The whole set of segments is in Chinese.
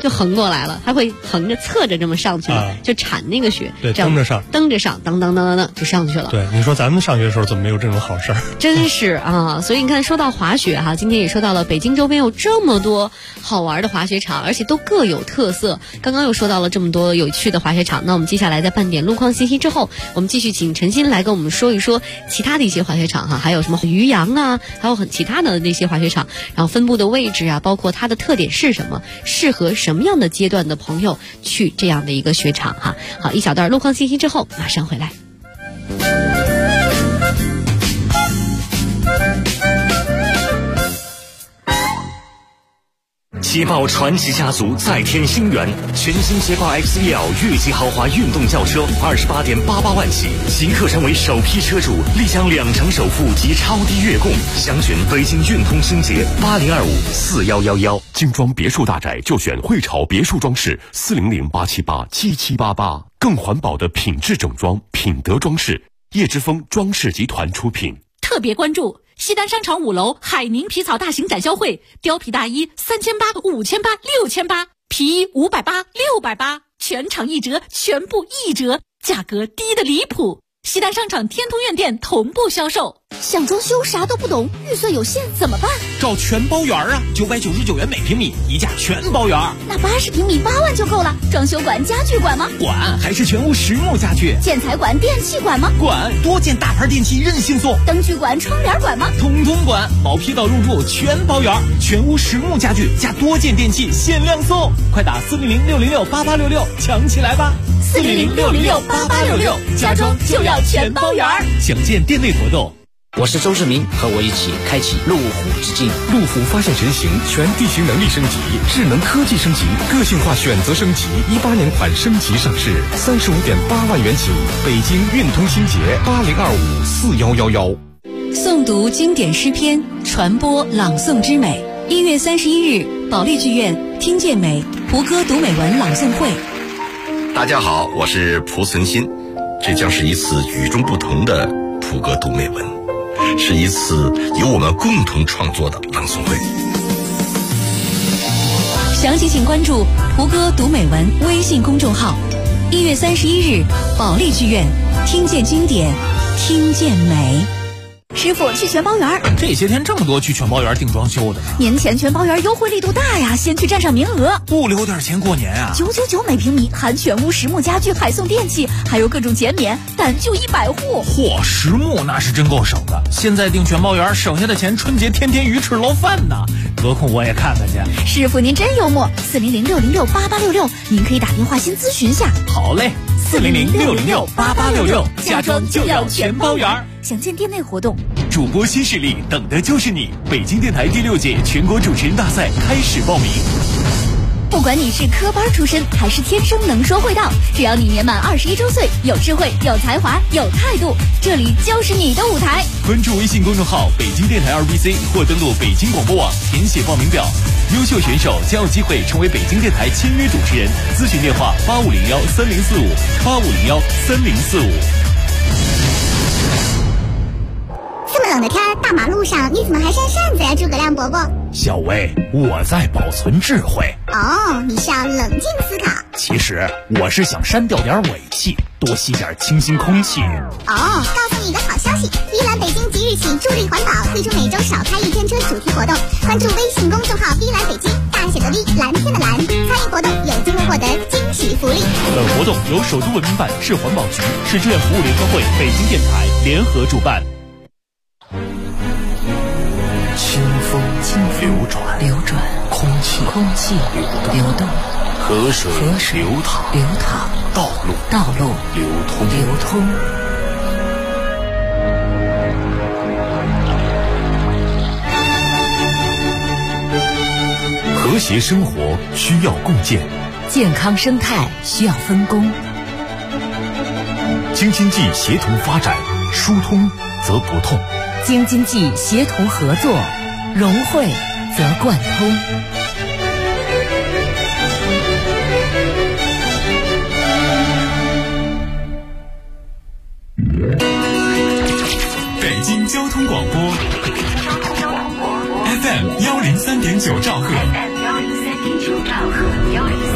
就横过来了，它会横着侧着这么上去了，就铲那个雪， 对， 这样蹬着上， 当当当当当就上去了。 对，你说咱们上学的时候怎么没有这种好事儿？ 真是啊！所以你看，说到滑雪哈，今天也说到了北京周边有这么多好玩的滑雪场，而且都各有特色。刚刚又说到了这么多有趣的滑雪场，那我们接下来在半点路况信息之后，我们继续请陈鑫来跟我们说一说其他的一些滑雪场哈，还有什么渔阳啊，还有很其他的那些滑雪场，然后分布的位置啊，包括它的特点是什么，适合什么样的阶段的朋友去这样的一个雪场哈。好，一小段路况信息之后马上回来。 捷豹传奇家族再添新元，全新捷豹 XEL 越级豪华运动轿车28.88万起，即刻成为首批车主，立享2成首付及超低月供。详询北京运通星捷80254111。 精装别墅大宅就选汇潮别墅装饰400-878-7788，更环保的品质整装，品德装饰，叶之峰装饰集团出品。 特别关注西单商场5楼海宁皮草大型展销会，貂皮大衣3800、5800、6800，皮衣580、680，全场1折，全部1折，价格低得离谱。西单商场天通苑店同步销售。 想装修啥都不懂，预算有限怎么办？ 找全包园啊，999元每平米，一价全包园。 那80平米8万就够了。装修管、家具管吗？ 管，还是全屋实木家具。 建材管、电器管吗？ 管，多件大牌电器任性送。 灯具管、窗帘管吗？ 统统管，毛坯到入住全包园，全屋实木家具加多件电器限量送，快打400-606-8866抢起来吧 ！400-606-8866，家装就要全包园。 详见店内活动。 我是周志明，和我一起开启路虎之境。 路虎发现全型，全地形能力升级，智能科技升级，个性化选择升级，18年款升级上市，35.8万元起，北京运通星捷80254111。 诵读经典诗篇，传播朗诵之美。1月31日，保利剧院听见美蒲歌读美文朗诵会。 大家好，我是蒲存昕，这将是一次与众不同的蒲歌读美文，是一次由我们共同创作的朗诵会。 详情请关注蒲歌读美文微信公众号。1月31日，保利剧院听见经典，听见美。 师傅，去全包园。 这些天这么多去全包园订装修的呢。 年前全包园优惠力度大呀，先去占上名额。 不留点钱过年啊 ？999每平米，含全屋实木家具，还送电器，还有各种减免，但就100户。 嚯，实木那是真够省的。现在订全包园省下的钱，春节天天鱼翅捞饭呢。得空我也看看去。 师傅您真幽默。400-606-8866，您可以打电话先咨询下。 好嘞，400-606-8866，家装就要全包园。 详见店内活动。 主播新势力，等的就是你！北京电台第6届全国主持人大赛开始报名。 不管你是科班出身还是天生能说会道，只要你年满21周岁，有智慧、有才华、有态度，这里就是你的舞台。 关注微信公众号北京电台2BC 或登录北京广播网填写报名表，优秀选手将有机会成为北京电台签约主持人。咨询电话8501-3045，8501-3045。 这么冷的天，大马路上你怎么还扇扇子呀，诸葛亮伯伯？ 小薇，我在保存智慧。 哦，你是要冷静思考。 其实我是想删掉点尾气，多吸点清新空气。 哦，告诉你一个好消息，依兰北京即日起助力环保，推出每周少开1天车主题活动。关注微信公众号依兰北京，大写的 V， 蓝天的蓝，参与活动有机会获得惊喜福利。 本活动由首都文明办、市环保局、市志愿服务联合会、北京电台联合主办。 清风流转，空气流动，河水流淌，道路流通。 和谐生活需要共建， 健康生态需要分工。 京津冀协同发展，疏通则不痛。 京津冀协同合作，融汇则贯通。 北京交通广播 FM 103.9兆赫。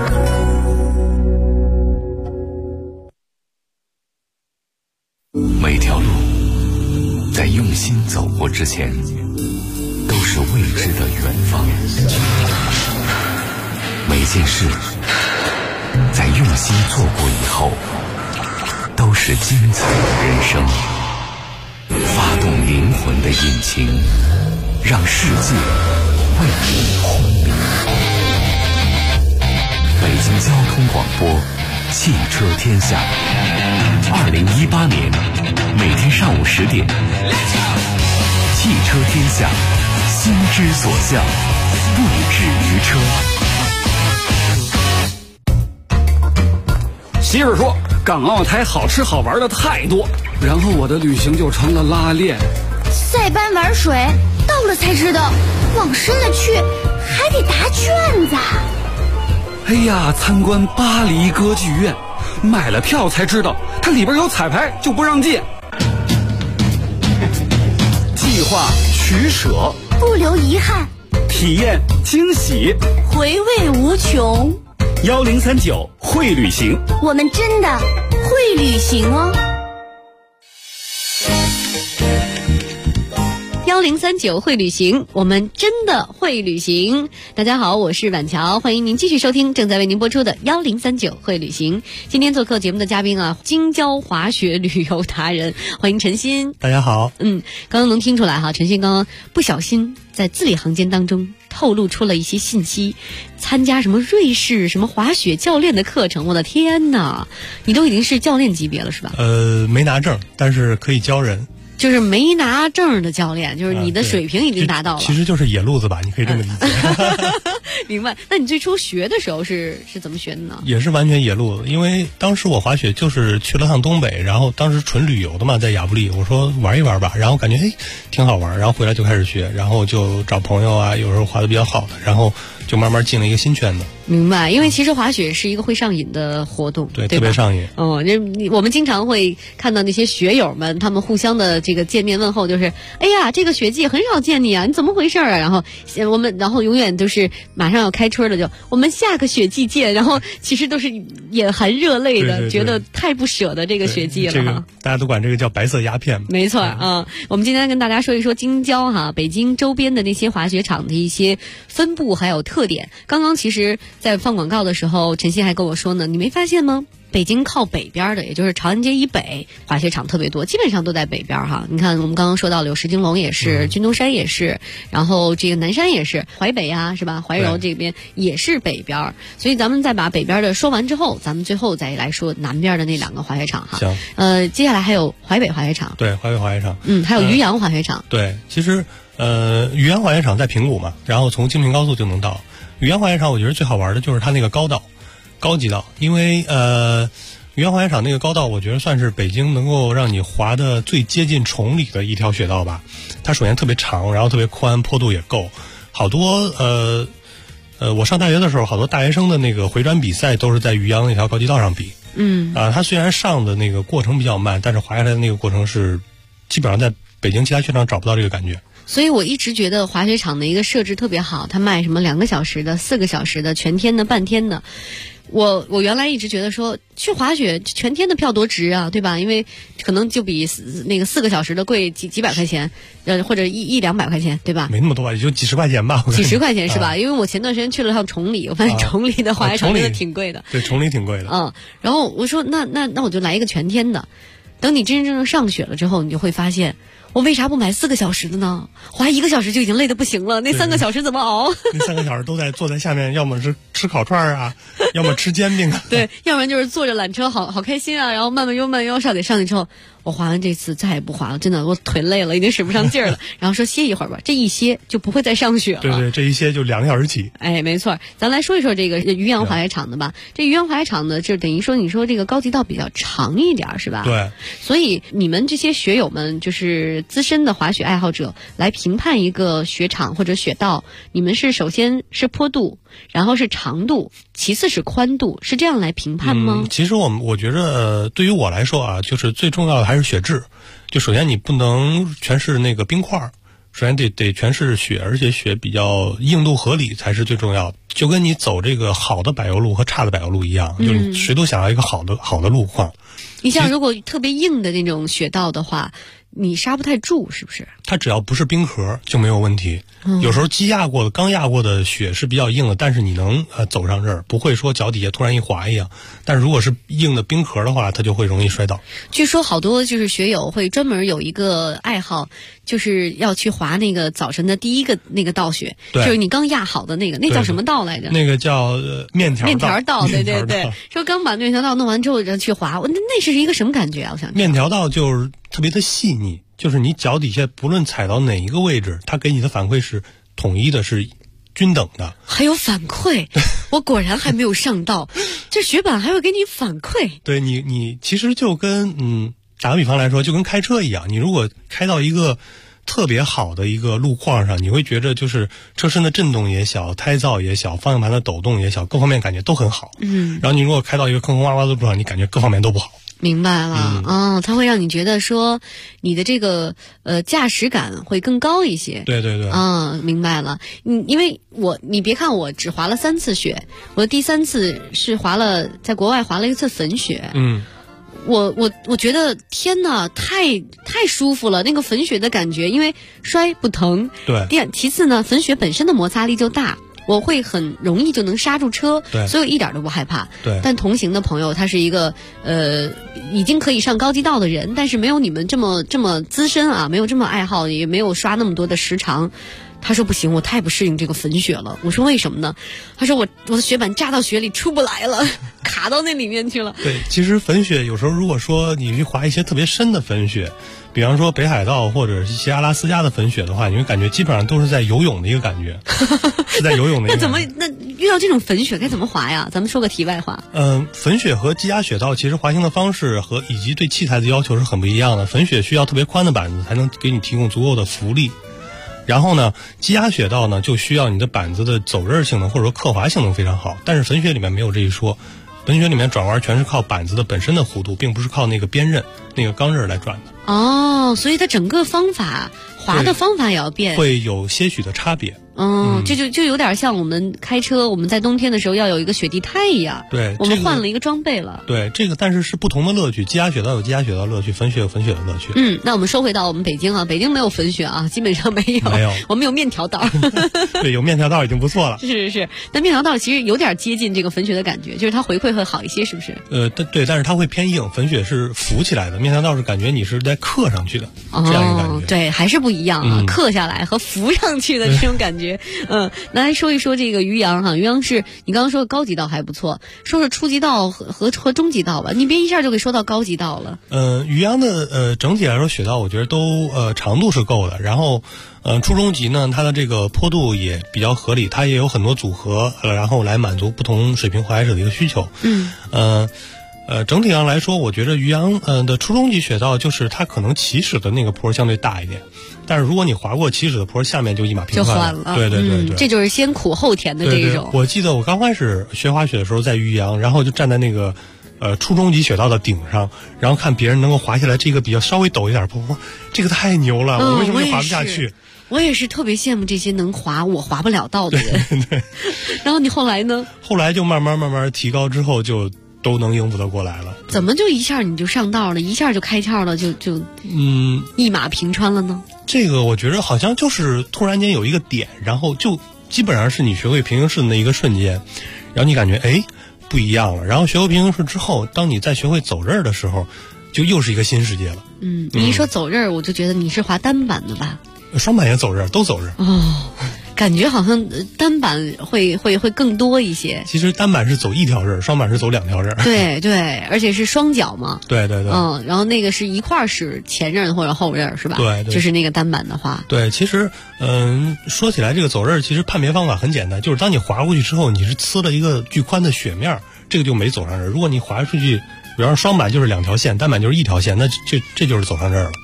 每条路在用心走过之前，都是未知的远方。每件事在用心做过以后，都是精彩的人生。发动灵魂的引擎，让世界为你轰鸣。北京交通广播，汽车天下。2018年每天上午10点，汽车天下，心之所向，不止于车。 媳妇说港澳台好吃好玩的太多，然后我的旅行就成了拉练。 塞班玩水，到了才知道往深了去还得答卷子。 哎呀，参观巴黎歌剧院，买了票才知道它里边有彩排就不让进。计划取舍， 不留遗憾， 体验惊喜， 回味无穷。 1039会旅行， 我们真的会旅行哦。 1039会旅行，我们真的会旅行。大家好，我是板桥，欢迎您继续收听正在为您播出的1039会旅行。今天做客节目的嘉宾啊，京郊滑雪旅游达人，欢迎陈鑫。 大家好。 刚刚能听出来哈，陈鑫刚刚不小心在字里行间当中透露出了一些信息，参加什么瑞士什么滑雪教练的课程，我的天哪，你都已经是教练级别了是吧？ 没拿证，但是可以教人。 就是没拿证的教练，就是你的水平已经达到了。 其实就是野路子吧，你可以这么理解。 明白。那你最初学的时候是怎么学的呢？ 也是完全野路子，因为当时我滑雪就是去了趟东北，然后当时纯旅游的嘛，在亚布力，我说玩一玩吧，然后感觉挺好玩，然后回来就开始学，然后就找朋友啊，有时候滑得比较好的，然后就慢慢进了一个新圈子。 明白，因为其实滑雪是一个会上瘾的活动， 对，特别上瘾。 我们经常会看到那些雪友们，他们互相的这个见面问候，就是哎呀，这个雪季很少见你啊，你怎么回事啊？然后永远都是马上要开春了，就我们下个雪季见。然后其实都是眼含热泪的， 对， 觉得太不舍得这个雪季了。 这个大家都管这个叫白色鸦片。 没错啊，我们今天跟大家说一说京郊哈，北京周边的那些滑雪场的一些分布还有特点。刚刚其实在放广告的时候，陈鑫还跟我说呢，你没发现吗？北京靠北边的，也就是长安街以北，滑雪场特别多，基本上都在北边哈。你看，我们刚刚说到了有石金龙也是，军东山也是，然后这个南山也是，淮北啊是吧？怀柔这边也是北边，所以咱们再把北边的说完之后，咱们最后再来说南边的那2个滑雪场哈。 行。 接下来还有淮北滑雪场， 对，淮北滑雪场， 还有渔阳滑雪场。 对，其实渔阳滑雪场在平谷嘛，然后从京平高速就能到。渔阳滑雪场我觉得最好玩的就是它那个高级道，因为渔阳滑雪场那个高道，我觉得算是北京能够让你滑的最接近崇礼的一条雪道吧。它首先特别长，然后特别宽，坡度也够。好多我上大学的时候，好多大学生的那个回转比赛都是在渔阳那条高级道上比。它虽然上的那个过程比较慢，但是滑下来的那个过程是基本上在北京其他雪场找不到这个感觉。 所以我一直觉得滑雪场的一个设置特别好，它卖什么2个小时的、4个小时的、全天的、半天的。我原来一直觉得说去滑雪全天的票多值啊，对吧？因为可能就比那个4个小时的贵几百块钱，或者100-200块钱，对吧？ 没那么多吧，也就几十块钱吧。 几十块钱是吧？因为我前段时间去了趟崇礼，我发现崇礼的滑雪场真的挺贵的。 对，崇礼挺贵的。 然后我说那我就来一个全天的。等你真正上雪了之后，你就会发现，我为啥不买4个小时的呢？滑1个小时就已经累得不行了，那3个小时怎么熬？ 那3个小时都在坐在下面，要么是吃烤串啊，要么吃煎饼啊。 对，要不然就是坐着缆车，好开心啊，然后慢慢悠上去之后，我滑完这次再也不滑了，真的我腿累了，已经使不上劲儿了。然后说歇一会儿吧，这一歇就不会再上雪了。 对，这一歇就2个小时起。 哎，没错，咱来说一说这个渔阳滑雪场的吧。这渔阳滑雪场呢，就等于说你说这个高级道比较长一点是吧？ 对。 所以你们这些雪友们，就是资深的滑雪爱好者，来评判一个雪场或者雪道，你们是首先是坡度，然后是长度，其次是宽度，是这样来评判吗？ 其实我觉着对于我来说啊，就是最重要的还是雪质。就首先你不能全是那个冰块， 首先得全是雪，而且雪比较硬度合理才是最重要的。就跟你走这个好的柏油路和差的柏油路一样，就是谁都想要一个好的路况。 你像如果特别硬的那种雪道的话，你刹不太住，是不是？ 它只要不是冰壳就没有问题。有时候刚压过的雪是比较硬的，但是你能走上这儿，不会说脚底下突然一滑一样。但是如果是硬的冰壳的话，它就会容易摔倒。 据说好多就是雪友会专门有一个爱好，就是要去滑那个早晨的第一个那个道雪，就是你刚压好的那个，那叫什么道来着？ 那个叫面条道。 对对对，说刚把面条道弄完之后去滑，那是一个什么感觉啊？我想面条道就是特别的细腻。就是你脚底下不论踩到哪一个位置，它给你的反馈是统一的，是均等的。 还有反馈，我果然还没有上道，这雪板还会给你反馈。 对你其实就跟打个比方来说，就跟开车一样，你如果开到一个特别好的一个路况上，你会觉得就是车身的震动也小，胎噪也小，方向盘的抖动也小，各方面感觉都很好。然后你如果开到一个坑坑洼洼的路上，你感觉各方面都不好。 明白了，它会让你觉得说你的这个驾驶感会更高一些。 对对对。 明白了。因为你别看我只滑了3次雪，我的第3次是在国外滑了1次粉雪。我觉得天哪，太舒服了，那个粉雪的感觉，因为摔不疼。 对。 其次呢，粉雪本身的摩擦力就大。我会很容易就能刹住车，所以我一点都不害怕。 对， 但同行的朋友他是一个已经可以上高级道的人，但是没有你们这么资深啊，没有这么爱好，也没有刷那么多的时长。他说不行，我太不适应这个粉雪了。我说为什么呢？他说我的雪板扎到雪里出不来了，卡到那里面去了。 对，其实粉雪有时候如果说你去滑一些特别深的粉雪，比方说北海道或者是一些阿拉斯加的粉雪的话，你会感觉基本上都是在游泳的一个感觉，是在游泳的一个感觉。 那遇到这种粉雪该怎么滑呀？咱们说个题外话。 粉雪和积压雪道其实滑行的方式以及对器材的要求是很不一样的。粉雪需要特别宽的板子才能给你提供足够的浮力。然后呢，积压雪道呢就需要你的板子的走刃性能或者说刻滑性能非常好，但是粉雪里面没有这一说，粉雪里面转弯全是靠板子的本身的弧度，并不是靠那个边刃、那个钢刃来转的。 所以它整个滑的方法也要变， 会有些许的差别。 这就有点像我们开车，我们在冬天的时候要有一个雪地胎一样。 对， 我们换了一个装备了。 对，这个但是不同的乐趣，积压雪道有积压雪道乐趣，粉雪有粉雪的乐趣。 那我们说回到我们北京啊，北京没有粉雪啊，基本上没有，我们有面条道。 对，有面条道已经不错了。 是，但面条道其实有点接近这个粉雪的感觉，就是它回馈会好一些，是不是？ 对，但是它会偏硬，粉雪是浮起来的，面条道是感觉你是在刻上去的，这样一个感觉。 对，还是不一样啊，刻下来和浮上去的这种感觉。来说一说这个渔阳哈，渔阳是你刚刚说的高级道还不错，说说初级道和中级道吧，你别一下就给说到高级道了。 渔阳的整体来说雪道我觉得都长度是够的，然后初中级呢它的这个坡度也比较合理，它也有很多组合，然后来满足不同水平滑雪者的一个需求。整体上来说，我觉得渔阳的初中级雪道就是它可能起始的那个坡相对大一点，但是如果你滑过起始的坡，下面就一马平川了。 对， 这就是先苦后甜的这一种。 我记得我刚开始学滑雪的时候在渔阳，然后就站在那个初中级雪道的顶上，然后看别人能够滑下来这个比较稍微陡一点坡，这个太牛了，我为什么就滑不下去？ 我也是特别羡慕这些能滑我滑不了道的人。 对。 然后你后来呢？ 后来就慢慢提高之后就都能应付得过来了。 怎么就一下你就上道了，一下就开窍了，就一马平川了呢？ 这个我觉得好像就是突然间有一个点，然后就基本上是你学会平行式的那一个瞬间，然后你感觉不一样了。然后学会平行式之后，当你再学会走刃的时候，就又是一个新世界了。 你一说走刃，我就觉得你是滑单板的吧？ 双板也走刃，都走刃。 感觉好像单板会更多一些。 其实单板是走一条刃，双板是走2条刃。 对，而且是双脚嘛。 对。 然后那个是一块使前刃或者后刃是吧？ 对， 就是那个单板的话。 对，其实说起来这个走刃，其实判别方法很简单，就是当你滑过去之后，你是呲了一个巨宽的雪面，这个就没走上刃。如果你滑出去，比方说双板就是2条线，单板就是1条线，那这就是走上刃了。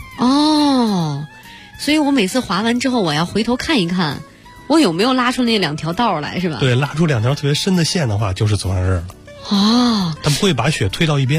所以我每次滑完之后，我要回头看一看，我有没有拉出那2条道来，是吧？ 对，拉出2条特别深的线的话，就是走上刃了。它不会把雪推到一边。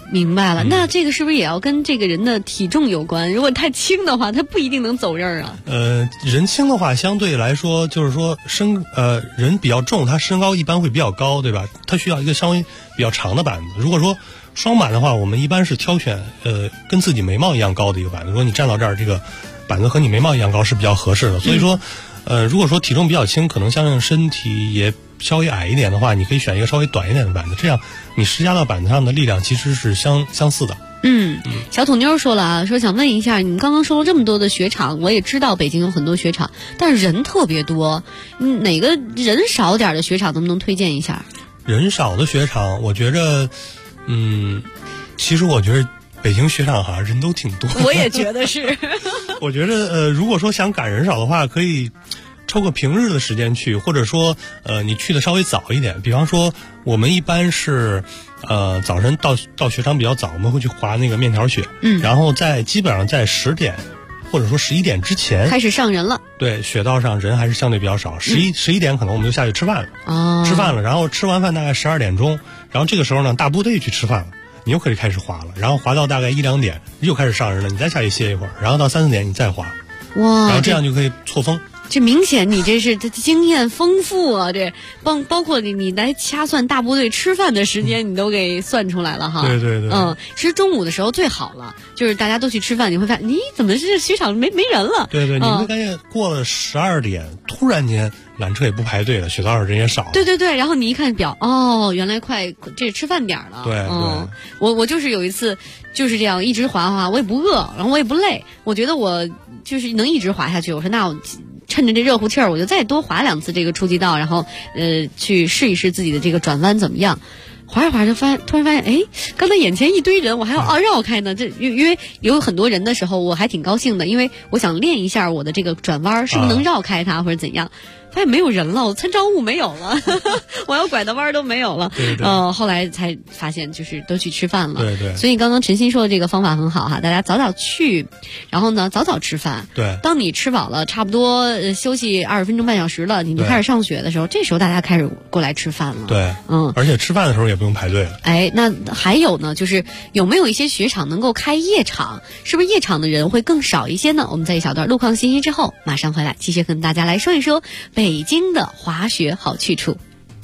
明白了，那这个是不是也要跟这个人的体重有关？如果太轻的话，他不一定能走刃啊。 人轻的话，相对来说就是说人比较重，他身高一般会比较高，对吧？他需要一个稍微比较长的板子。如果说双板的话，我们一般是挑选跟自己眉毛一样高的一个板子。如果你站到这儿，这个板子和你眉毛一样高是比较合适的。所以说，如果说体重比较轻，可能相应身体也稍微矮一点的话，你可以选一个稍微短一点的板子，这样你施加到板子上的力量其实是相似的。 小土妞说了啊，说想问一下，你们刚刚说了这么多的雪场，我也知道北京有很多雪场，但是人特别多，哪个人少点的雪场能不能推荐一下？ 人少的雪场，我觉着，其实我觉得北京雪场好像人都挺多的。 我也觉得是。 我觉得如果说想赶人少的话，可以抽个平日的时间去，或者说你去的稍微早一点。比方说我们一般是早晨到雪场比较早，我们会去滑那个面条雪，然后基本上在10点或者说11点之前开始上人了。 对，雪道上人还是相对比较少。11点可能我们就下去吃饭了。吃饭了，然后吃完饭大概12点钟，然后这个时候呢大部队去吃饭了，你又可以开始滑了，然后滑到大概1、2点又开始上人了，你再下去歇一会儿，然后到3、4点你再滑。 哇， 然后这样就可以错峰。 这明显你这是经验丰富啊！这包括你来掐算大部队吃饭的时间，你都给算出来了哈。 对对对。 其实中午的时候最好了，就是大家都去吃饭，你会发现，怎么是雪场没人了？ 对对，你会发现过了12点，突然间缆车也不排队了，雪道上人也少了。 对对对，然后你一看表，原来这吃饭点了。 对， 我就是有一次就是这样一直滑，我也不饿，然后我也不累，我觉得我就是能一直滑下去。我说那我趁着这热乎气儿，我就再多滑2次这个初级道，然后去试一试自己的这个转弯怎么样。滑着滑着突然发现，刚才眼前一堆人，我还要绕开呢。这因为有很多人的时候，我还挺高兴的，因为我想练一下我的这个转弯是不是能绕开它或者怎样。发现没有人了，我参照物没有了，我要拐的弯都没有了。 对对。 后来才发现就是都去吃饭了。 对对。 所以刚刚陈鑫说的这个方法很好哈，大家早早去，然后呢早早吃饭。 对。当你吃饱了，差不多休息20分钟半小时了，你就开始上学的时候，这时候大家开始过来吃饭了。 对。而且吃饭的时候也不用排队了。 那还有呢，就是有没有一些雪场能够开夜场？是不是夜场的人会更少一些呢？我们在一小段路况信息之后马上回来，继续跟大家来说一说北京的滑雪好去处。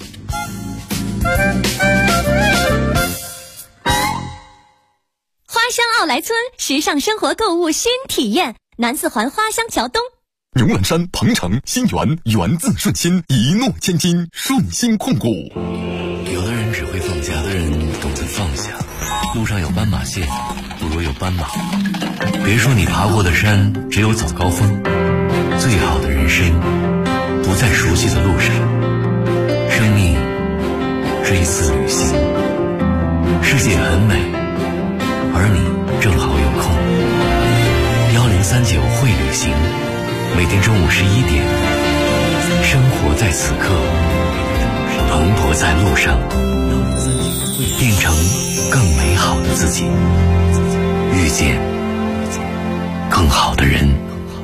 花乡奥莱村，时尚生活购物新体验，南四环花乡桥东。 牛栏山、鹏城、新源，源自顺心，一诺千金，顺心控股。 有的人只会放假，有的人懂得放下。路上有斑马线，不如有斑马。别说你爬过的山只有早高峰，最好的人生不在熟悉的路上。生命是一次旅行，世界很美，而你正好有空。1039会旅行，每天中午11点，生活在此刻，蓬勃在路上，变成更美好的自己，遇见更好的人。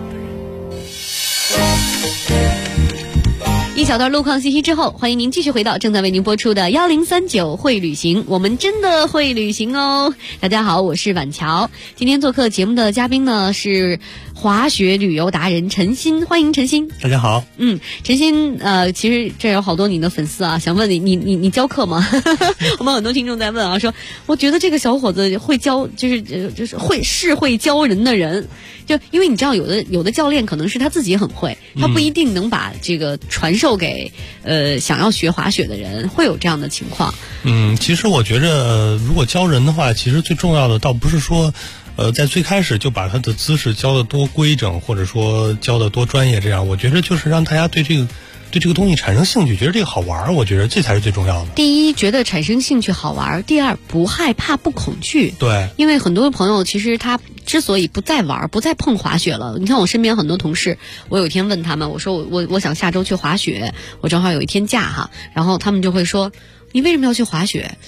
一小段路况信息之后，欢迎您继续回到正在为您播出的1039会旅行，我们真的会旅行哦。大家好，我是婉乔，今天做客节目的嘉宾呢是滑雪旅游达人陈鑫，欢迎陈鑫。 大家好。 陈鑫其实这有好多你的粉丝啊，想问你教课吗？我们很多听众在问啊，说我觉得这个小伙子会教，就是会教人的人，就因为你知道有的教练可能是他自己很会，他不一定能把这个传授给想要学滑雪的人，会有这样的情况。 其实我觉着如果教人的话，其实最重要的倒不是说在最开始就把他的姿势教得多规整，或者说教得多专业，这样我觉得就是让大家对这个东西产生兴趣，觉得这个好玩，我觉得这才是最重要的。 第一，觉得产生兴趣好玩；第二，不害怕不恐惧。 对， 因为很多朋友其实他之所以不再玩不再碰滑雪了，你看我身边很多同事，我有一天问他们，我说我想下周去滑雪，我正好有一天假哈，然后他们就会说你为什么要去滑雪？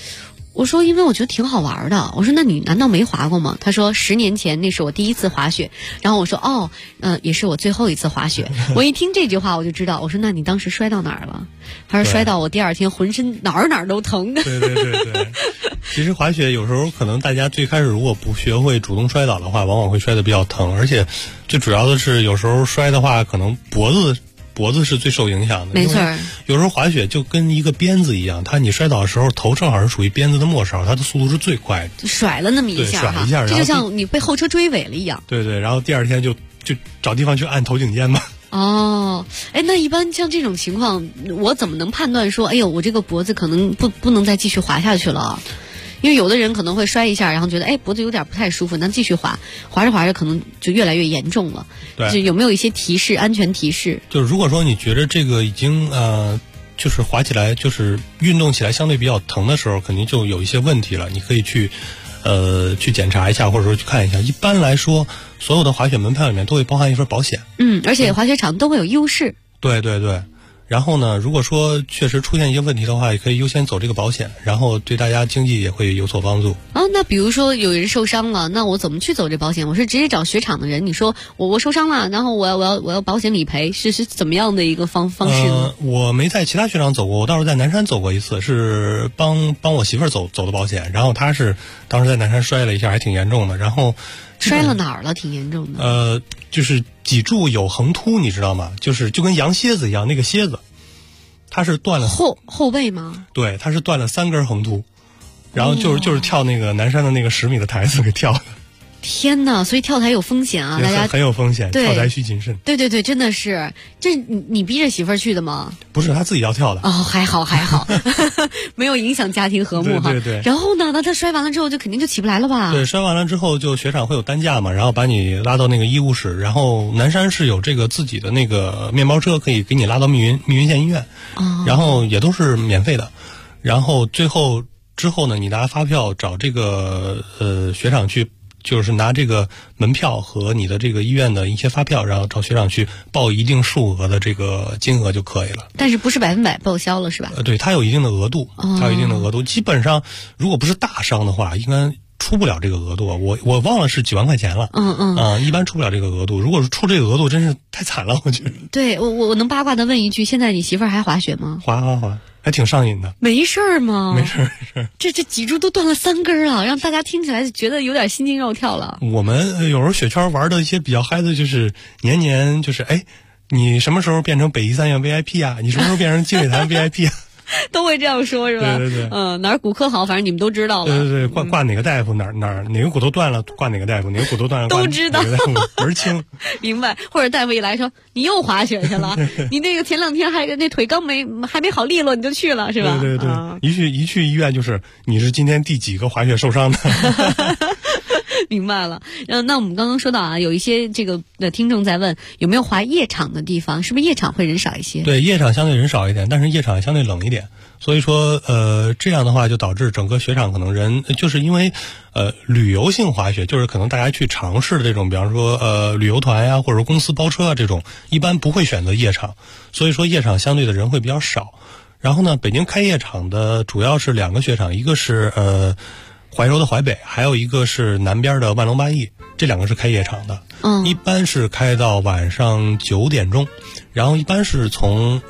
我说因为我觉得挺好玩的。我说那你难道没滑过吗？他说10年前那是我第一次滑雪。然后我说也是我最后一次滑雪。我一听这句话我就知道，我说那你当时摔到哪儿了？他说摔到我第二天浑身哪儿都疼。 对。其实滑雪有时候可能大家最开始如果不学会主动摔倒的话，往往会摔得比较疼，而且最主要的是有时候摔的话可能脖子是最受影响的。 没错， 有时候滑雪就跟一个鞭子一样，你摔倒的时候头正好是属于鞭子的末梢，它的速度是最快的， 甩了那么一下， 甩一下， 这就像你被后车追尾了一样。 对，然后第二天就找地方去按头颈肩吧。 那一般像这种情况，我怎么能判断说，我这个脖子可能不能再继续滑下去了？因为有的人可能会摔一下，然后觉得脖子有点不太舒服，那继续滑着可能就越来越严重了。 对， 就有没有一些提示，安全提示？ 就是如果说你觉得这个已经就是滑起来就是运动起来相对比较疼的时候，肯定就有一些问题了，你可以去检查一下，或者说去看一下。一般来说，所有的滑雪门票里面都会包含一份保险。 而且滑雪场都会有优势。 对。然后呢，如果说确实出现一些问题的话，也可以优先走这个保险，然后对大家经济也会有所帮助。 那比如说有人受伤了，那我怎么去走这保险？我是直接找雪场的人，你说我受伤了，然后我要保险理赔，是怎么样的一个方式呢？ 我没在其他雪场走过，我倒是在南山走过一次，是帮我媳妇儿走的保险，然后她是当时在南山摔了一下，还挺严重的，然后摔了哪儿了？挺严重的。就是脊柱有横突，你知道吗？就跟羊蝎子一样，那个蝎子，它是断了后背吗？ 对，它是断了3根横突，然后就是跳那个南山的那个10米的台子给跳的。 天哪！所以跳台有风险啊，大家很有风险，跳台需谨慎。 对，真的是。这你逼着媳妇儿去的吗？ 不是，她自己要跳的。 还好，没有影响家庭和睦哈。 对。 然后呢？那她摔完了之后就肯定就起不来了吧？ 对，摔完了之后就雪场会有担架嘛，然后把你拉到那个医务室，然后南山是有这个自己的那个面包车可以给你拉到密云县医院，然后也都是免费的。然后之后呢，你拿发票找这个雪场去。就是拿这个门票和你的这个医院的一些发票，然后找学长去报一定数额的这个金额就可以了。 但是不是100%报销了是吧？ 对，它有一定的额度，基本上如果不是大伤的话，应该出不了这个额度。我忘了是几万块钱了。一般出不了这个额度。如果是出这个额度，真是太惨了，我觉得。 对，我能八卦的问一句，现在你媳妇儿还滑雪吗？ 滑，还挺上瘾的。 没事儿吗？ 没事。 这脊柱都断了3根了，让大家听起来就觉得有点心惊肉跳了。 我们有时候雪圈玩的一些比较嗨的，就是年就是你什么时候变成北医3院 VIP 啊？你什么时候变成积水潭 VIP 啊？ 都会这样说是吧？ 对。 哪儿骨科好，反正你们都知道了。 对，挂哪个大夫，哪个骨头断了挂哪个大夫，哪个骨头断了都知道， 门儿清。 明白。或者大夫一来说你又滑雪去了，你那个前2天那腿刚还没好利落你就去了是吧？ 对。一去医院就是你是今天第几个滑雪受伤的。 明白了。那我们刚刚说到有一些这个的听众在问有没有滑夜场的地方，是不是夜场会人少一些？ 对，夜场相对人少一点，但是夜场也相对冷一点。所以说这样的话就导致整个雪场可能人就是因为旅游性滑雪，就是可能大家去尝试的这种，比方说旅游团呀，或者说公司包车啊这种，一般不会选择夜场，所以说夜场相对的人会比较少。然后呢，北京开夜场的主要是2个雪场，一个是怀柔的淮北，还有一个是南边的万隆8邑，这2个是开夜场的。一般是开到晚上9点钟，然后一般是从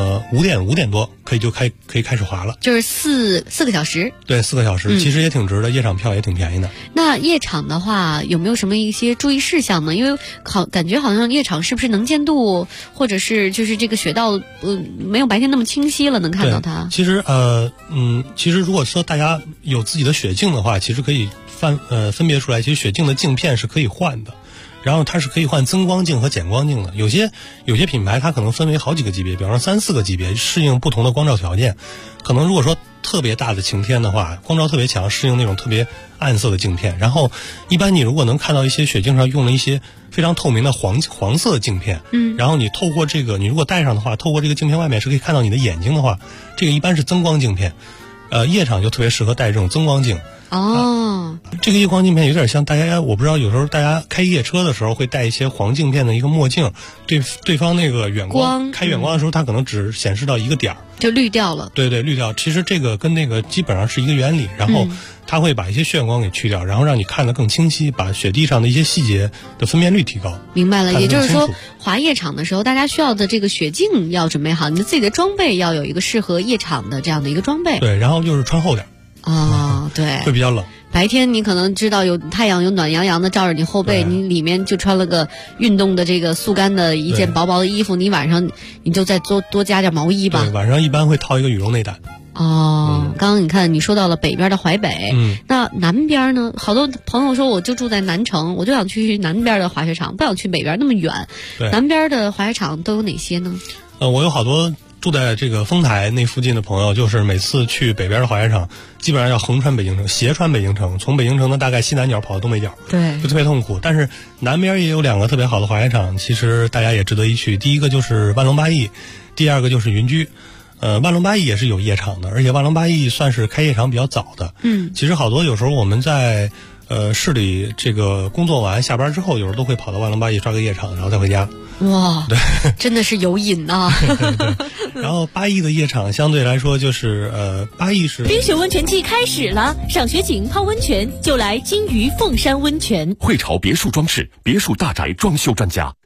5点多可以开始滑了， 就是4个小时。 对，4个小时，其实也挺值的，夜场票也挺便宜的。 那夜场的话有没有什么一些注意事项呢？因为感觉好像夜场是不是能见度或者是就是这个雪道没有白天那么清晰了，能看到它。 其实如果说大家有自己的雪镜的话，其实可以分别出来，其实雪镜的镜片是可以换的。然后它是可以换增光镜和减光镜的，有些品牌它可能分为好几个级别，比方说3、4个级别，适应不同的光照条件。可能如果说特别大的晴天的话，光照特别强，适应那种特别暗色的镜片。然后一般你如果能看到一些雪镜上用了一些非常透明的黄色镜片，然后你透过这个，你如果戴上的话，透过这个镜片外面是可以看到你的眼睛的话，这个一般是增光镜片。夜场就特别适合戴这种增光镜。 哦， 这个夜光镜片有点像大家，我不知道有时候大家开夜车的时候会戴一些黄镜片的一个墨镜，对方那个远光开远光的时候，它可能只显示到一个点儿， 就滤掉了。 对，滤掉。其实这个跟那个基本上是一个原理，然后它会把一些眩光给去掉，然后让你看得更清晰，把雪地上的一些细节的分辨率提高。 明白了，也就是说，滑夜场的时候，大家需要的这个雪镜要准备好，你的自己的装备要有一个适合夜场的这样的一个装备。 对，然后就是穿厚点。 对， 会比较冷。 白天你可能知道有太阳有暖洋洋的照着你后背，你里面就穿了个运动的这个速干的一件薄薄的衣服，你晚上你就再多加点毛衣吧。 对，晚上一般会套一个羽绒内胆。 刚刚你看你说到了北边的淮北，那南边呢？好多朋友说我就住在南城，我就想去南边的滑雪场，不想去北边那么远。南边的滑雪场都有哪些呢？ 我有好多住在这个丰台那附近的朋友，就是每次去北边的滑雪场，基本上要横穿北京城，斜穿北京城，从北京城的大概西南角跑到东北角， 对， 就特别痛苦。但是南边也有2个特别好的滑雪场，其实大家也值得一去。第一个就是万隆八艺，第二个就是云居。万隆八艺也是有夜场的，而且万隆八艺算是开夜场比较早的。其实好多有时候我们在市里这个工作完下班之后，有时候都会跑到万隆八艺刷个夜场，然后再回家。 哇，对，真的是有瘾啊！ 对，然后八艺的夜场相对来说就是八艺是冰雪温泉季开始了，赏雪景泡温泉就来金鱼凤山温泉。 汇潮别墅装饰，别墅大宅装修专家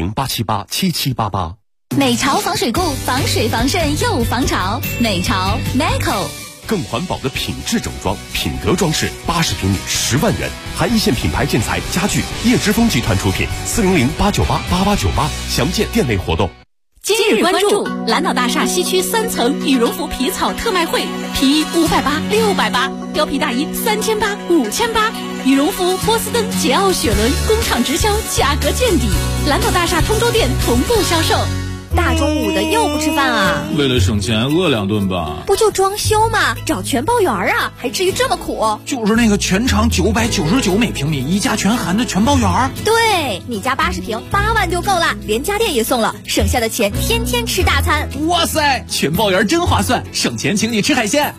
，400-878-7788。 美潮防水固，防水防渗又防潮。美潮 Meco。 更环保的品质整装，品德装饰，80平米10万元，含一线品牌建材家具，叶之峰集团出品，400-898-8898，详见店内活动。 今日关注蓝岛大厦西区3层羽绒服皮草特卖会，皮衣580、680，貂皮大衣3800、5800，羽绒服、波司登、捷奥雪伦工厂直销，价格见底，蓝岛大厦通州店同步销售。 大中午的又不吃饭啊？ 为了省钱饿2顿吧。 不就装修吗？找全包园啊，还至于这么苦？ 就是那个全长999每平米，一家全含的全包园。 对，你家80平8万就够了，连家电也送了，省下的钱天天吃大餐。 哇塞，全包园真划算，省钱请你吃海鲜。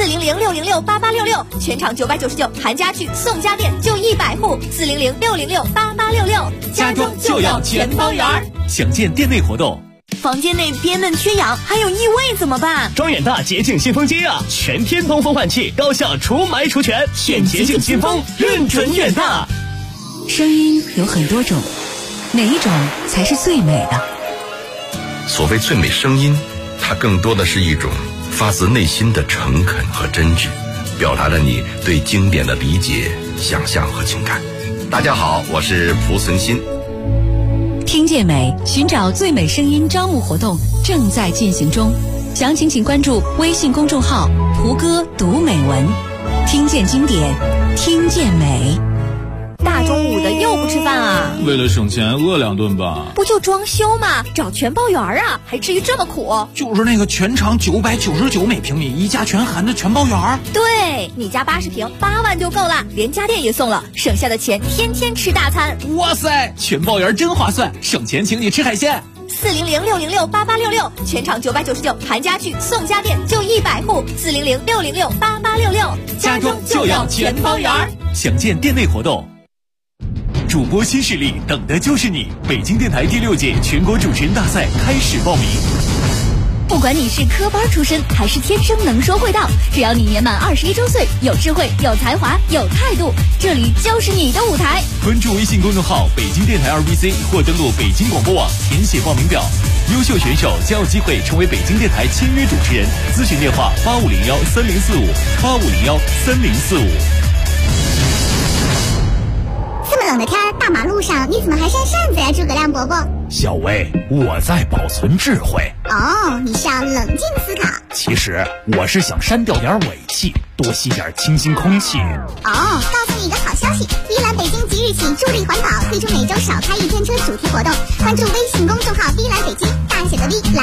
400-606-8866，全场999，含家具送家电，就100户。400-606-8866， 家中就要全包园。详见店内活动。 房间内憋闷缺氧，还有异味怎么办？ 装远大洁净新风机啊，全天通风换气，高效除霾除醛，选洁净新风，认准远大。 声音有很多种，哪一种才是最美的？ 所谓最美声音，它更多的是一种发自内心的诚恳和真挚，表达了你对经典的理解、想象和情感。大家好，我是蒲存昕。 听见美，寻找最美声音招募活动正在进行中，详情请关注微信公众号“蒲哥读美文”，听见经典，听见美。 大中午的又不吃饭啊？ 为了省钱饿2顿吧。 不就装修吗？找全包园啊，还至于这么苦？ 就是那个全长999每平米，一家全含的全包园。 对，你家80平8万就够了，连家电也送了，省下的钱天天吃大餐。 哇塞，全包园真划算，省钱请你吃海鲜。 400-606-8866，全场999，含家具送家电，就100户。400-606-8866， 家中就要全包园。详见店内活动。主播新势力，等的就是你！北京电台第6届全国主持人大赛开始报名。 不管你是科班出身还是天生能说会道，只要你年满21周岁，有智慧、有才华、有态度，这里就是你的舞台。 关注微信公众号北京电台2BC 或登录北京广播网填写报名表，优秀选手将有机会成为北京电台签约主持人。咨询电话8501-3045，8501-3045。 这么冷的天，大马路上你怎么还扇扇子呀，诸葛亮伯伯？ 小薇，我在保存智慧。 哦，你是要冷静思考。 其实我是想删掉点尾气，多吸点清新空气。 哦，告诉你一个好消息，依兰北京即日起助力环保，推出每周少开1天车主题活动，关注微信公众号“依兰北京”，大写的 V。